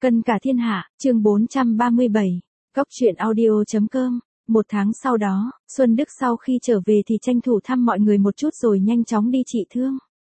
Cân cả thiên hạ, chương 437, Cóc truyện audio.com. Một tháng sau đó, Xuân Đức sau khi trở về thì tranh thủ thăm mọi người một chút rồi nhanh chóng đi trị thương.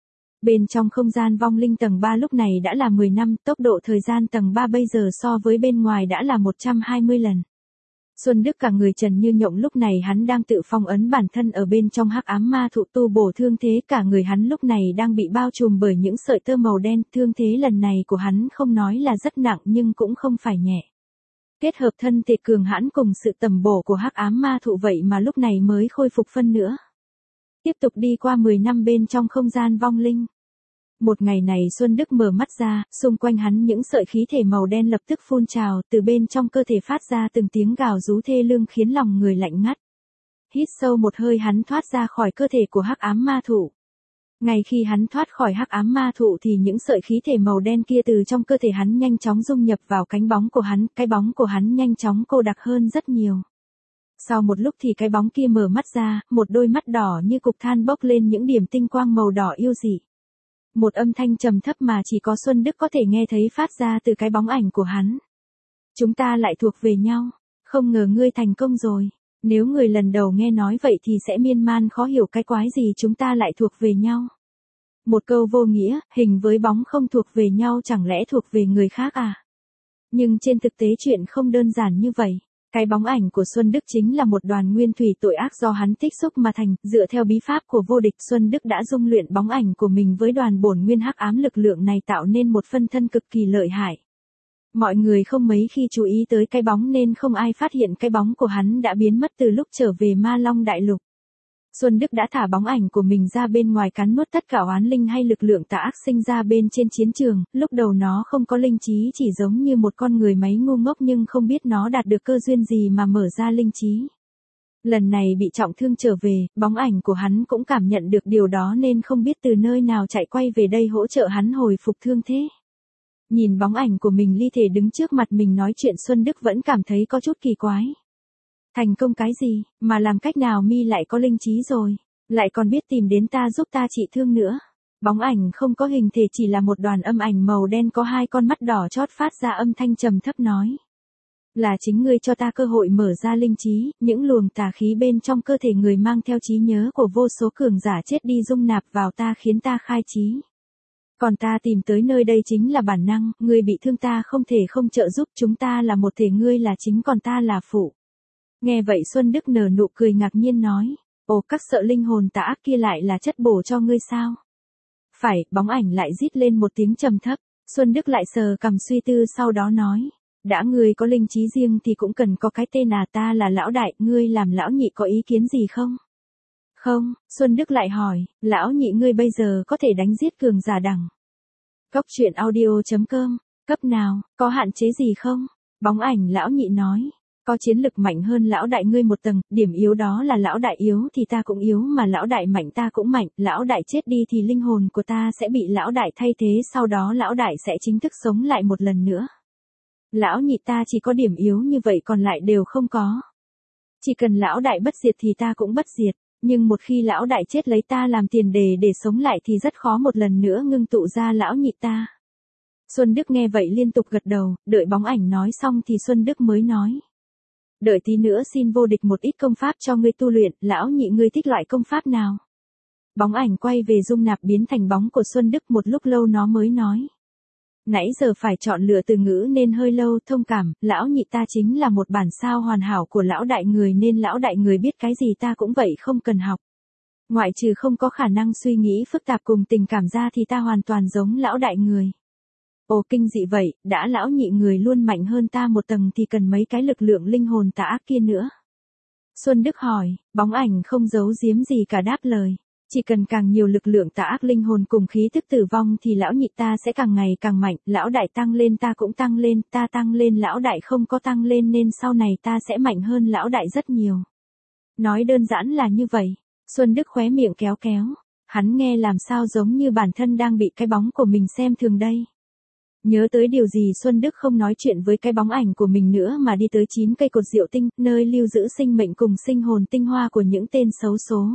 Bên trong không gian vong linh tầng 3 lúc này đã là 10 năm, tốc độ thời gian tầng 3 bây giờ so với bên ngoài đã là 120 lần. Xuân Đức cả người trần như nhộng, lúc này hắn đang tự phong ấn bản thân ở bên trong hắc ám ma thụ tu bổ thương thế, cả người hắn lúc này đang bị bao trùm bởi những sợi tơ màu đen, thương thế lần này của hắn không nói là rất nặng nhưng cũng không phải nhẹ. Kết hợp thân thể cường hãn cùng sự tầm bổ của hắc ám ma thụ vậy mà lúc này mới khôi phục phân nữa. Tiếp tục đi qua 10 năm bên trong không gian vong linh. Một ngày này Xuân Đức mở mắt ra, xung quanh hắn những sợi khí thể màu đen lập tức phun trào, từ bên trong cơ thể phát ra từng tiếng gào rú thê lương khiến lòng người lạnh ngắt. Hít sâu một hơi hắn thoát ra khỏi cơ thể của hắc ám ma thụ. Ngay khi hắn thoát khỏi hắc ám ma thụ thì những sợi khí thể màu đen kia từ trong cơ thể hắn nhanh chóng dung nhập vào cánh bóng của hắn, cái bóng của hắn nhanh chóng cô đặc hơn rất nhiều. Sau một lúc thì cái bóng kia mở mắt ra, một đôi mắt đỏ như cục than bốc lên những điểm tinh quang màu đỏ yêu dị. Một âm thanh trầm thấp mà chỉ có Xuân Đức có thể nghe thấy phát ra từ cái bóng ảnh của hắn. Chúng ta lại thuộc về nhau, không ngờ ngươi thành công rồi. Nếu người lần đầu nghe nói vậy thì sẽ miên man khó hiểu cái quái gì chúng ta lại thuộc về nhau. Một câu vô nghĩa, hình với bóng không thuộc về nhau chẳng lẽ thuộc về người khác à? Nhưng trên thực tế chuyện không đơn giản như vậy. Cái bóng ảnh của Xuân Đức chính là một đoàn nguyên thủy tội ác do hắn tích xúc mà thành, dựa theo bí pháp của vô địch Xuân Đức đã dung luyện bóng ảnh của mình với đoàn bổn nguyên hắc ám lực lượng này tạo nên một phân thân cực kỳ lợi hại. Mọi người không mấy khi chú ý tới cái bóng nên không ai phát hiện cái bóng của hắn đã biến mất từ lúc trở về Ma Long Đại Lục. Xuân Đức đã thả bóng ảnh của mình ra bên ngoài cắn nuốt tất cả oán linh hay lực lượng tà ác sinh ra bên trên chiến trường, lúc đầu nó không có linh trí chỉ giống như một con người máy ngu ngốc nhưng không biết nó đạt được cơ duyên gì mà mở ra linh trí. Lần này bị trọng thương trở về, bóng ảnh của hắn cũng cảm nhận được điều đó nên không biết từ nơi nào chạy quay về đây hỗ trợ hắn hồi phục thương thế. Nhìn bóng ảnh của mình ly thể đứng trước mặt mình nói chuyện Xuân Đức vẫn cảm thấy có chút kỳ quái. Thành công cái gì, mà làm cách nào mi lại có linh trí rồi, lại còn biết tìm đến ta giúp ta trị thương nữa. Bóng ảnh không có hình thể chỉ là một đoàn âm ảnh màu đen có hai con mắt đỏ chót phát ra âm thanh trầm thấp nói. Là chính ngươi cho ta cơ hội mở ra linh trí, những luồng tà khí bên trong cơ thể người mang theo trí nhớ của vô số cường giả chết đi dung nạp vào ta khiến ta khai trí. Còn ta tìm tới nơi đây chính là bản năng, ngươi bị thương ta không thể không trợ giúp, chúng ta là một thể, ngươi là chính còn ta là phụ. Nghe vậy Xuân Đức nở nụ cười ngạc nhiên nói, ồ, các sợ linh hồn tà ác kia lại là chất bổ cho ngươi sao? Phải, bóng ảnh lại rít lên một tiếng trầm thấp, Xuân Đức lại sờ cằm suy tư sau đó nói, đã ngươi có linh trí riêng thì cũng cần có cái tên à, ta là lão đại, ngươi làm lão nhị có ý kiến gì không? Không, Xuân Đức lại hỏi, lão nhị ngươi bây giờ có thể đánh giết cường giả đẳng. Cóc truyện audio.com, cấp nào, có hạn chế gì không? Bóng ảnh lão nhị nói, có chiến lực mạnh hơn lão đại ngươi một tầng, điểm yếu đó là lão đại yếu thì ta cũng yếu mà lão đại mạnh ta cũng mạnh, lão đại chết đi thì linh hồn của ta sẽ bị lão đại thay thế, sau đó lão đại sẽ chính thức sống lại một lần nữa. Lão nhị ta chỉ có điểm yếu như vậy còn lại đều không có. Chỉ cần lão đại bất diệt thì ta cũng bất diệt. Nhưng một khi lão đại chết lấy ta làm tiền đề để sống lại thì rất khó một lần nữa ngưng tụ ra lão nhị ta. Xuân Đức nghe vậy liên tục gật đầu, đợi bóng ảnh nói xong thì Xuân Đức mới nói. Đợi tí nữa xin vô địch một ít công pháp cho ngươi tu luyện, lão nhị ngươi thích loại công pháp nào? Bóng ảnh quay về dung nạp biến thành bóng của Xuân Đức, một lúc lâu nó mới nói. Nãy giờ phải chọn lựa từ ngữ nên hơi lâu, thông cảm, lão nhị ta chính là một bản sao hoàn hảo của lão đại người nên lão đại người biết cái gì ta cũng vậy không cần học. Ngoại trừ không có khả năng suy nghĩ phức tạp cùng tình cảm ra thì ta hoàn toàn giống lão đại người. Ồ, kinh dị vậy, đã lão nhị người luôn mạnh hơn ta một tầng thì cần mấy cái lực lượng linh hồn tà ác kia nữa. Xuân Đức hỏi, bóng ảnh không giấu giếm gì cả đáp lời. Chỉ cần càng nhiều lực lượng tà ác linh hồn cùng khí thức tử vong thì lão nhị ta sẽ càng ngày càng mạnh, lão đại tăng lên ta cũng tăng lên, ta tăng lên lão đại không có tăng lên nên sau này ta sẽ mạnh hơn lão đại rất nhiều. Nói đơn giản là như vậy, Xuân Đức khóe miệng kéo kéo, hắn nghe làm sao giống như bản thân đang bị cái bóng của mình xem thường đây. Nhớ tới điều gì Xuân Đức không nói chuyện với cái bóng ảnh của mình nữa mà đi tới 9 cây cột diệu tinh, nơi lưu giữ sinh mệnh cùng sinh hồn tinh hoa của những tên xấu số.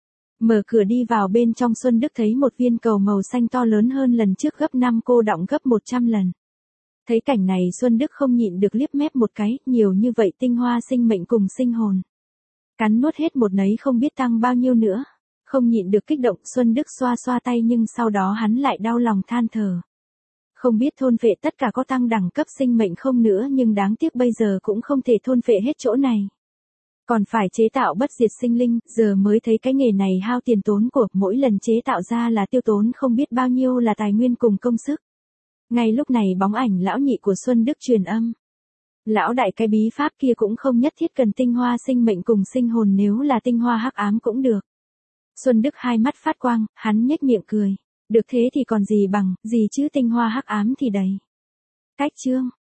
Mở cửa đi vào bên trong Xuân Đức thấy một viên cầu màu xanh to lớn hơn lần trước gấp 5 cô đọng gấp 100 lần. Thấy cảnh này Xuân Đức không nhịn được liếc mép một cái, nhiều như vậy tinh hoa sinh mệnh cùng sinh hồn. Cắn nuốt hết một nấy không biết tăng bao nhiêu nữa. Không nhịn được kích động, Xuân Đức xoa xoa tay nhưng sau đó hắn lại đau lòng than thở. Không biết thôn phệ tất cả có tăng đẳng cấp sinh mệnh không nữa, nhưng đáng tiếc bây giờ cũng không thể thôn phệ hết chỗ này. Còn phải chế tạo bất diệt sinh linh, giờ mới thấy cái nghề này hao tiền tốn của, mỗi lần chế tạo ra là tiêu tốn không biết bao nhiêu là tài nguyên cùng công sức. Ngay lúc này bóng ảnh lão nhị của Xuân Đức truyền âm. Lão đại, cái bí pháp kia cũng không nhất thiết cần tinh hoa sinh mệnh cùng sinh hồn, nếu là tinh hoa hắc ám cũng được. Xuân Đức hai mắt phát quang, hắn nhếch miệng cười. Được thế thì còn gì bằng, gì chứ tinh hoa hắc ám thì đầy. Cách chương